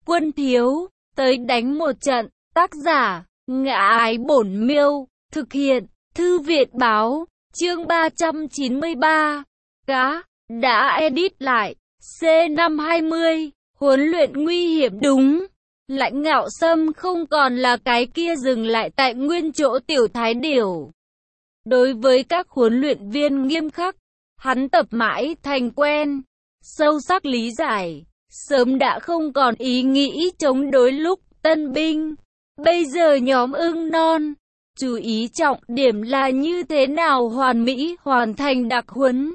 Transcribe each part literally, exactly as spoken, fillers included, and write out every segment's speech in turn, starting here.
Quân thiếu, tới đánh một trận. Tác giả, Ngã Ái Bổn Miêu. Thực hiện, Thư viện báo. Chương ba trăm chín mươi ba. Cá, đã edit lại. C năm hai mươi. Huấn luyện nguy hiểm đúng. Lãnh Ngạo Sâm không còn là cái kia dừng lại tại nguyên chỗ tiểu thái điểu. Đối với các huấn luyện viên nghiêm khắc, hắn tập mãi thành quen, sâu sắc lý giải, sớm đã không còn ý nghĩ chống đối lúc tân binh. Bây giờ nhóm ưng non, chú ý trọng điểm là như thế nào hoàn mỹ hoàn thành đặc huấn.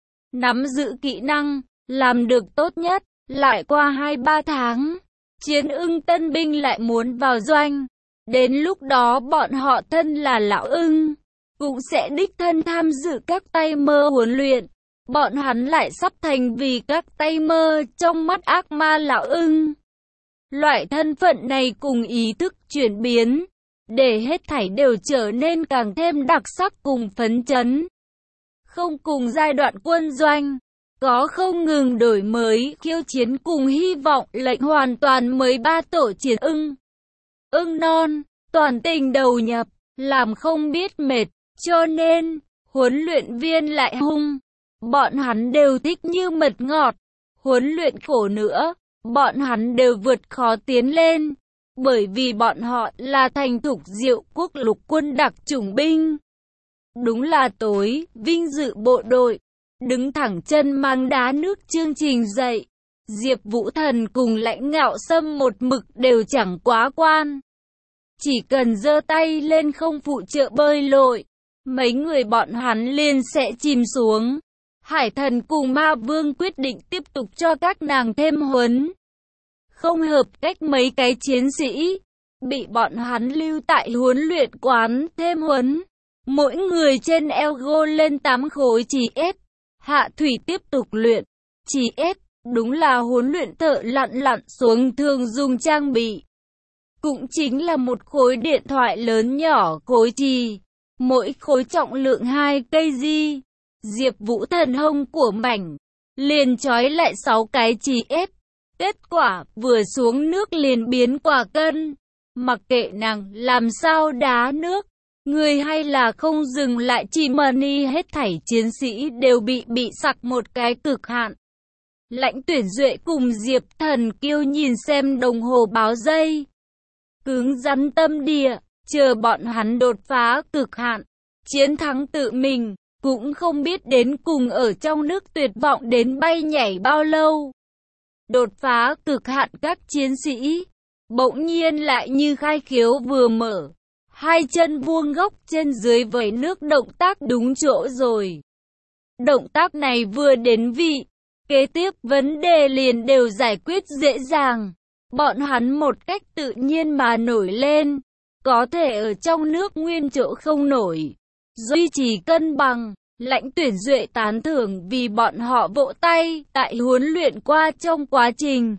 Nắm giữ kỹ năng, làm được tốt nhất, lại qua hai ba tháng, chiến ưng tân binh lại muốn vào doanh. Đến lúc đó bọn họ thân là lão ưng, cũng sẽ đích thân tham dự các tay mơ huấn luyện. Bọn hắn lại sắp thành vì các tay mơ trong mắt ác ma lão ưng. Loại thân phận này cùng ý thức chuyển biến, để hết thảy đều trở nên càng thêm đặc sắc cùng phấn chấn. Không cùng giai đoạn quân doanh, có không ngừng đổi mới, khiêu chiến cùng hy vọng lệnh hoàn toàn mới ba tổ chiến ưng. Ưng non, toàn tình đầu nhập, làm không biết mệt, cho nên, huấn luyện viên lại hung. Bọn hắn đều thích như mật ngọt, huấn luyện khổ nữa, bọn hắn đều vượt khó tiến lên, bởi vì bọn họ là thành thục diệu quốc lục quân đặc chủng binh. Đúng là tối, vinh dự bộ đội, đứng thẳng chân mang đá nước chương trình dạy. Diệp Vũ Thần cùng Lãnh Ngạo Sâm một mực đều chẳng quá quan. Chỉ cần giơ tay lên không phụ trợ bơi lội, mấy người bọn hắn liền sẽ chìm xuống. Hải Thần cùng Ma Vương quyết định tiếp tục cho các nàng thêm huấn. Không hợp cách mấy cái chiến sĩ, bị bọn hắn lưu tại huấn luyện quán thêm huấn. Mỗi người trên eo gô lên tám khối chỉ ép. Hạ Thủy tiếp tục luyện. Chỉ ép, đúng là huấn luyện thợ lặn lặn xuống thường dùng trang bị. Cũng chính là một khối điện thoại lớn nhỏ khối trì. Mỗi khối trọng lượng hai cây gi. Diệp Vũ Thần hông của mảnh, liền trói lại sáu cái chỉ ép. Kết quả, vừa xuống nước liền biến quả cân. Mặc kệ nàng làm sao đá nước, người hay là không dừng lại chỉ money, hết thảy chiến sĩ đều bị bị sặc một cái cực hạn. Lãnh Tuyển Duệ cùng Diệp Thần Kiêu nhìn xem đồng hồ báo giây. Cứng rắn tâm địa, chờ bọn hắn đột phá cực hạn, chiến thắng tự mình. Cũng không biết đến cùng ở trong nước tuyệt vọng đến bay nhảy bao lâu. Đột phá cực hạn các chiến sĩ, bỗng nhiên lại như khai khiếu vừa mở. Hai chân vuông góc trên dưới vẩy nước, động tác đúng chỗ rồi. Động tác này vừa đến vị, kế tiếp vấn đề liền đều giải quyết dễ dàng. Bọn hắn một cách tự nhiên mà nổi lên, có thể ở trong nước nguyên chỗ không nổi. Duy trì cân bằng, Lãnh Tuyển Duệ tán thưởng vì bọn họ vỗ tay tại huấn luyện qua trong quá trình.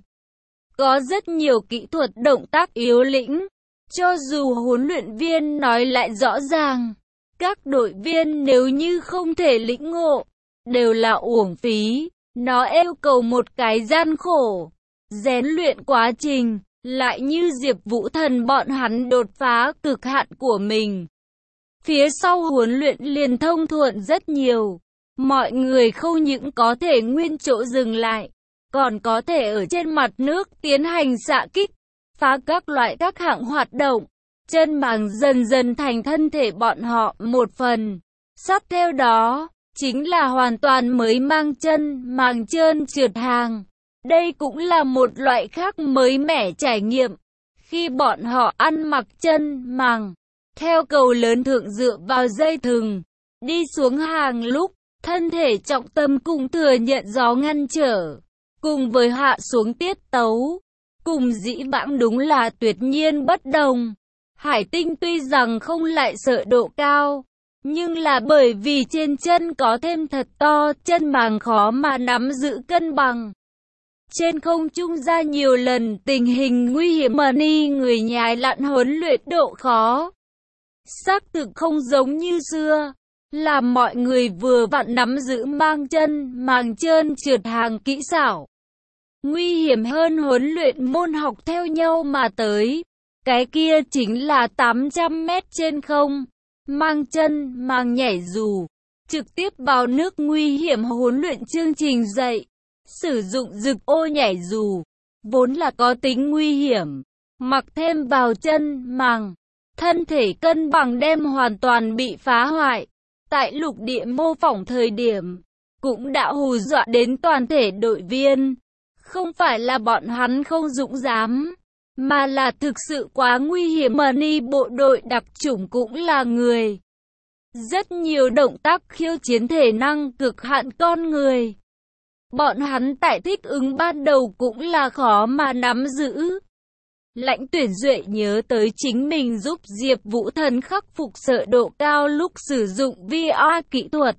Có rất nhiều kỹ thuật động tác yếu lĩnh, cho dù huấn luyện viên nói lại rõ ràng, các đội viên nếu như không thể lĩnh ngộ, đều là uổng phí. Nó yêu cầu một cái gian khổ, rèn luyện quá trình, lại như Diệp Vũ Thần bọn hắn đột phá cực hạn của mình. Phía sau huấn luyện liền thông thuận rất nhiều. Mọi người không những có thể nguyên chỗ dừng lại, còn có thể ở trên mặt nước tiến hành xạ kích, phá các loại các hạng hoạt động. Chân màng dần dần thành thân thể bọn họ một phần. Sắp theo đó, chính là hoàn toàn mới mang chân màng trơn trượt hàng. Đây cũng là một loại khác mới mẻ trải nghiệm. Khi bọn họ ăn mặc chân màng, theo cầu lớn thượng dựa vào dây thừng, đi xuống hàng lúc, thân thể trọng tâm cùng thừa nhận gió ngăn trở, cùng với hạ xuống tiết tấu, cùng dĩ vãng đúng là tuyệt nhiên bất đồng. Hải Tinh tuy rằng không lại sợ độ cao, nhưng là bởi vì trên chân có thêm thật to, chân màng khó mà nắm giữ cân bằng. Trên không trung ra nhiều lần tình hình nguy hiểm mà ni người nhái lặn huấn luyện độ khó. Xác thực không giống như xưa, làm mọi người vừa vặn nắm giữ mang chân, màng trơn trượt hàng kỹ xảo. nguy hiểm hơn huấn luyện môn học theo nhau mà tới. Cái kia chính là tám trăm mét trên không, mang chân, mang nhảy dù, trực tiếp vào nước nguy hiểm huấn luyện chương trình dạy. Sử dụng rực ô nhảy dù, vốn là có tính nguy hiểm, mặc thêm vào chân, màng, thân thể cân bằng đem hoàn toàn bị phá hoại. Tại lục địa mô phỏng thời điểm, cũng đã hù dọa đến toàn thể đội viên. Không phải là bọn hắn không dũng dám, mà là thực sự quá nguy hiểm. Money bộ đội đặc chủng cũng là người. Rất nhiều động tác khiêu chiến thể năng cực hạn con người. Bọn hắn tại thích ứng ban đầu cũng là khó mà nắm giữ. Lãnh Tuyển Duệ nhớ tới chính mình giúp Diệp Vũ Thần khắc phục sợ độ cao lúc sử dụng vê rờ kỹ thuật.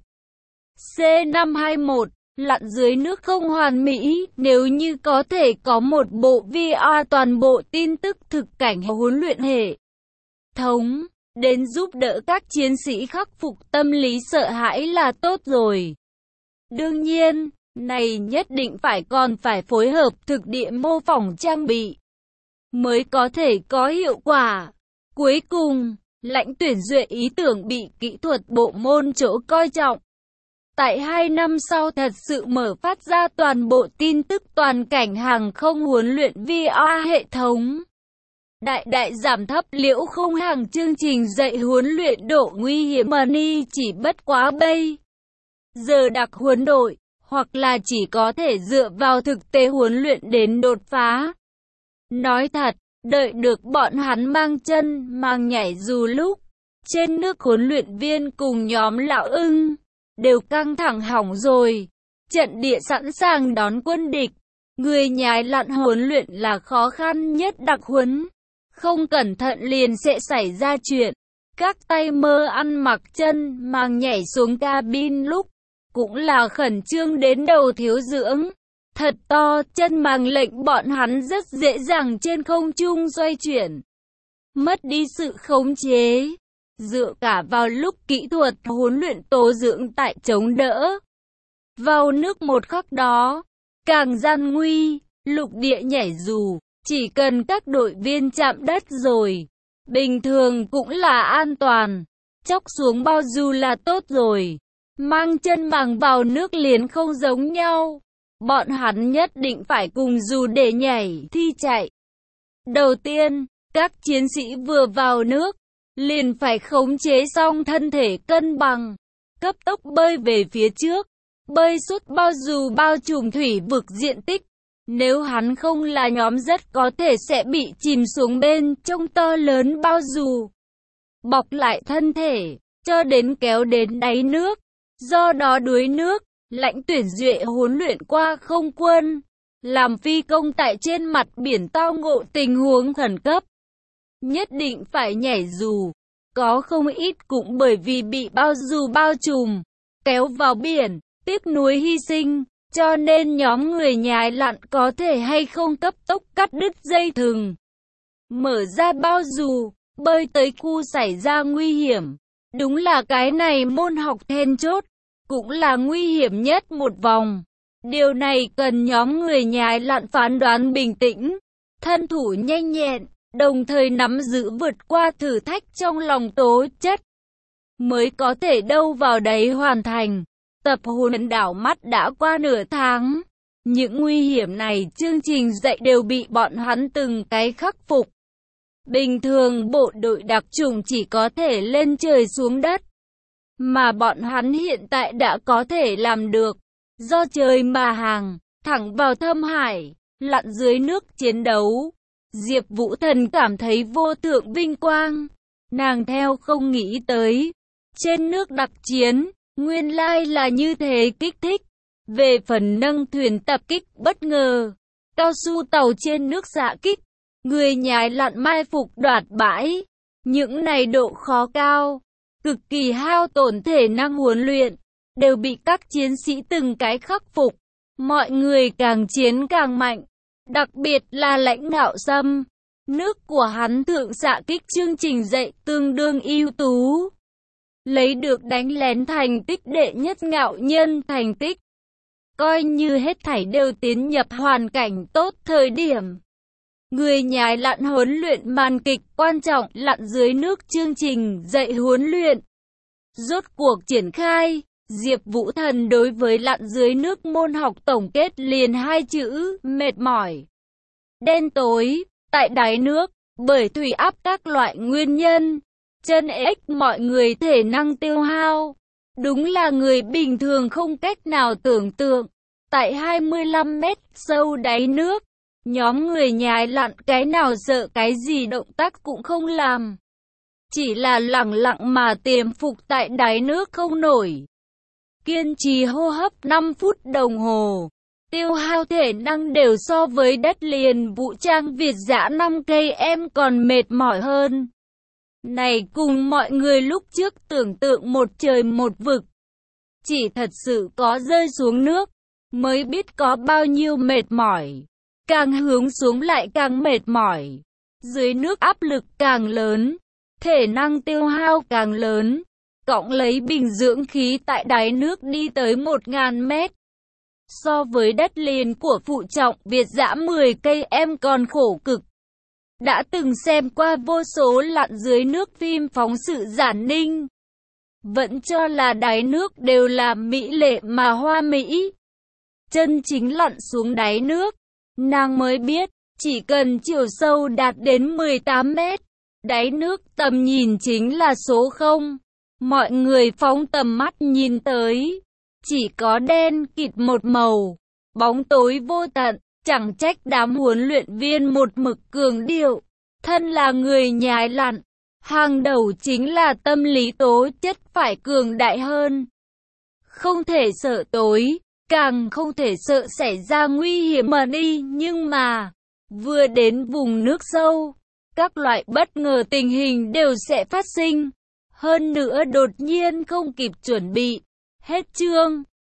C năm hai mốt, lặn dưới nước không hoàn mỹ, nếu như có thể có một bộ vê rờ toàn bộ tin tức thực cảnh huấn luyện hệ thống, đến giúp đỡ các chiến sĩ khắc phục tâm lý sợ hãi là tốt rồi. Đương nhiên, này nhất định phải còn phải phối hợp thực địa mô phỏng trang bị, mới có thể có hiệu quả. Cuối cùng, Lãnh Tuyển Duệ ý tưởng bị kỹ thuật bộ môn chỗ coi trọng. Tại hai năm sau thật sự mở phát ra toàn bộ tin tức toàn cảnh hàng không huấn luyện vê rờ hệ thống. Đại đại giảm thấp liễu không hàng chương trình dạy huấn luyện độ nguy hiểm. Money chỉ bất quá bây giờ đặc huấn đội, hoặc là chỉ có thể dựa vào thực tế huấn luyện đến đột phá. Nói thật, đợi được bọn hắn mang chân, mang nhảy dù lúc trên nước huấn luyện viên cùng nhóm lão ưng đều căng thẳng hỏng rồi. Trận địa sẵn sàng đón quân địch, người nhái lặn huấn luyện là khó khăn nhất đặc huấn. Không cẩn thận liền sẽ xảy ra chuyện. Các tay mơ ăn mặc chân, mang nhảy xuống cabin lúc cũng là khẩn trương đến đầu thiếu dưỡng. Thật to, chân màng lệnh bọn hắn rất dễ dàng trên không trung xoay chuyển, mất đi sự khống chế. Dựa cả vào lúc kỹ thuật huấn luyện tố dưỡng tại chống đỡ. Vào nước một khắc đó, càng gian nguy, lục địa nhảy dù, chỉ cần các đội viên chạm đất rồi, bình thường cũng là an toàn. Chóc xuống bao dù là tốt rồi, mang chân màng vào nước liền không giống nhau. Bọn hắn nhất định phải cùng dù để nhảy, thi chạy. Đầu tiên, các chiến sĩ vừa vào nước, liền phải khống chế xong thân thể cân bằng, cấp tốc bơi về phía trước, bơi suốt bao dù bao trùm thủy vực diện tích. Nếu hắn không là nhóm rất có thể sẽ bị chìm xuống bên trong to lớn bao dù, bọc lại thân thể, cho đến kéo đến đáy nước. Do đó đuối nước, Lãnh Tuyển Duệ huấn luyện qua không quân, làm phi công tại trên mặt biển tao ngộ tình huống khẩn cấp, nhất định phải nhảy dù. Có không ít cũng bởi vì bị bao dù bao trùm, kéo vào biển, tiếc nuối hy sinh, cho nên nhóm người nhái lặn có thể hay không cấp tốc cắt đứt dây thừng, mở ra bao dù, bơi tới khu xảy ra nguy hiểm. Đúng là cái này môn học then chốt, cũng là nguy hiểm nhất một vòng. Điều này cần nhóm người nhái lặn phán đoán bình tĩnh, thân thủ nhanh nhẹn, đồng thời nắm giữ vượt qua thử thách trong lòng tố chất, mới có thể đâu vào đấy hoàn thành. Tập huấn đảo mắt đã qua nửa tháng. Những nguy hiểm này chương trình dạy đều bị bọn hắn từng cái khắc phục. Bình thường bộ đội đặc chủng chỉ có thể lên trời xuống đất, mà bọn hắn hiện tại đã có thể làm được. Do trời mà hàng, thẳng vào thâm hải, lặn dưới nước chiến đấu. Diệp Vũ Thần cảm thấy vô thượng vinh quang. Nàng theo không nghĩ tới, trên nước đặc chiến, nguyên lai là như thế kích thích. Về phần nâng thuyền tập kích bất ngờ, cao su tàu trên nước xạ kích, người nhái lặn mai phục đoạt bãi, những này độ khó cao, cực kỳ hao tổn thể năng huấn luyện, đều bị các chiến sĩ từng cái khắc phục. Mọi người càng chiến càng mạnh, đặc biệt là Lãnh Ngạo Sâm, nước của hắn thượng xạ kích chương trình dạy tương đương ưu tú, lấy được đánh lén thành tích đệ nhất ngạo nhân thành tích. coi như hết thảy đều tiến nhập hoàn cảnh tốt thời điểm. Người nhái lặn huấn luyện màn kịch quan trọng lặn dưới nước chương trình dạy huấn luyện. Rốt cuộc triển khai, Diệp Vũ Thần đối với lặn dưới nước môn học tổng kết liền hai chữ, mệt mỏi. Đen tối, tại đáy nước, bởi thủy áp các loại nguyên nhân, chân ếch mọi người thể năng tiêu hao. Đúng là người bình thường không cách nào tưởng tượng. Tại hai mươi lăm mét sâu đáy nước, nhóm người nhái lặn cái nào sợ cái gì động tác cũng không làm. Chỉ là lẳng lặng mà tiềm phục tại đáy nước không nổi. Kiên trì hô hấp năm phút đồng hồ. Tiêu hao thể năng đều so với đất liền vũ trang Việt Dã năm cây em còn mệt mỏi hơn. Này cùng mọi người lúc trước tưởng tượng một trời một vực. Chỉ thật sự có rơi xuống nước, mới biết có bao nhiêu mệt mỏi. Càng hướng xuống lại càng mệt mỏi. Dưới nước áp lực càng lớn, thể năng tiêu hao càng lớn. Cộng lấy bình dưỡng khí tại đáy nước đi tới một nghìn mét. So với đất liền của phụ trọng Việt Dã mười cây em còn khổ cực. Đã từng xem qua vô số lặn dưới nước phim phóng sự Giản Ninh. Vẫn cho là đáy nước đều là mỹ lệ mà hoa mỹ. Chân chính lặn xuống đáy nước, nàng mới biết, chỉ cần chiều sâu đạt đến mười tám mét, đáy nước tầm nhìn chính là số không. Mọi người phóng tầm mắt nhìn tới, chỉ có đen kịt một màu, bóng tối vô tận, chẳng trách đám huấn luyện viên một mực cường điệu. Thân là người nhái lặn, hàng đầu chính là tâm lý tố chất phải cường đại hơn. Không thể sợ tối, càng không thể sợ xảy ra nguy hiểm mà đi, nhưng mà, vừa đến vùng nước sâu, các loại bất ngờ tình hình đều sẽ phát sinh. Hơn nữa đột nhiên không kịp chuẩn bị. Hết chương.